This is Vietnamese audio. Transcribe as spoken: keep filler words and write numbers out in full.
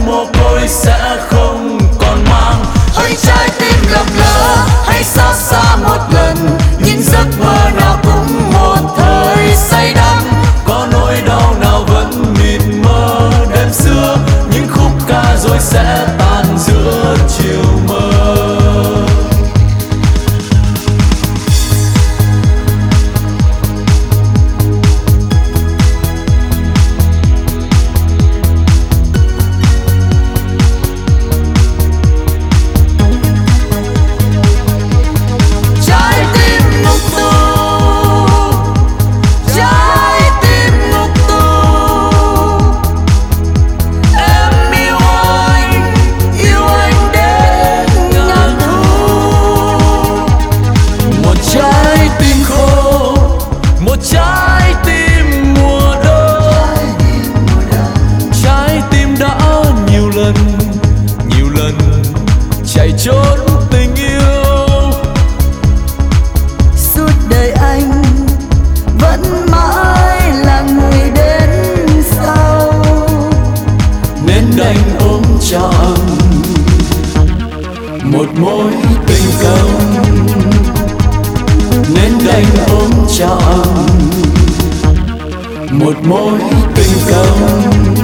mồ côi sẽ không còn mang. Hỡi trái tim lầm lỡ, hãy xót xa một lần, những giấc mơ nào cũng một thời say đắm. Có nỗi đau nào vẫn mịt mờ đêm xưa, những khúc ca rồi sẽ tan giữa chiều mơ. Trái tim mùa đông, trái tim đã nhiều lần, nhiều lần chạy trốn tình yêu. Suốt đời anh vẫn mãi là người đến sau, nên đành ôm trọn một mối tình câm, nên đành ôm trọn một mối tình câm.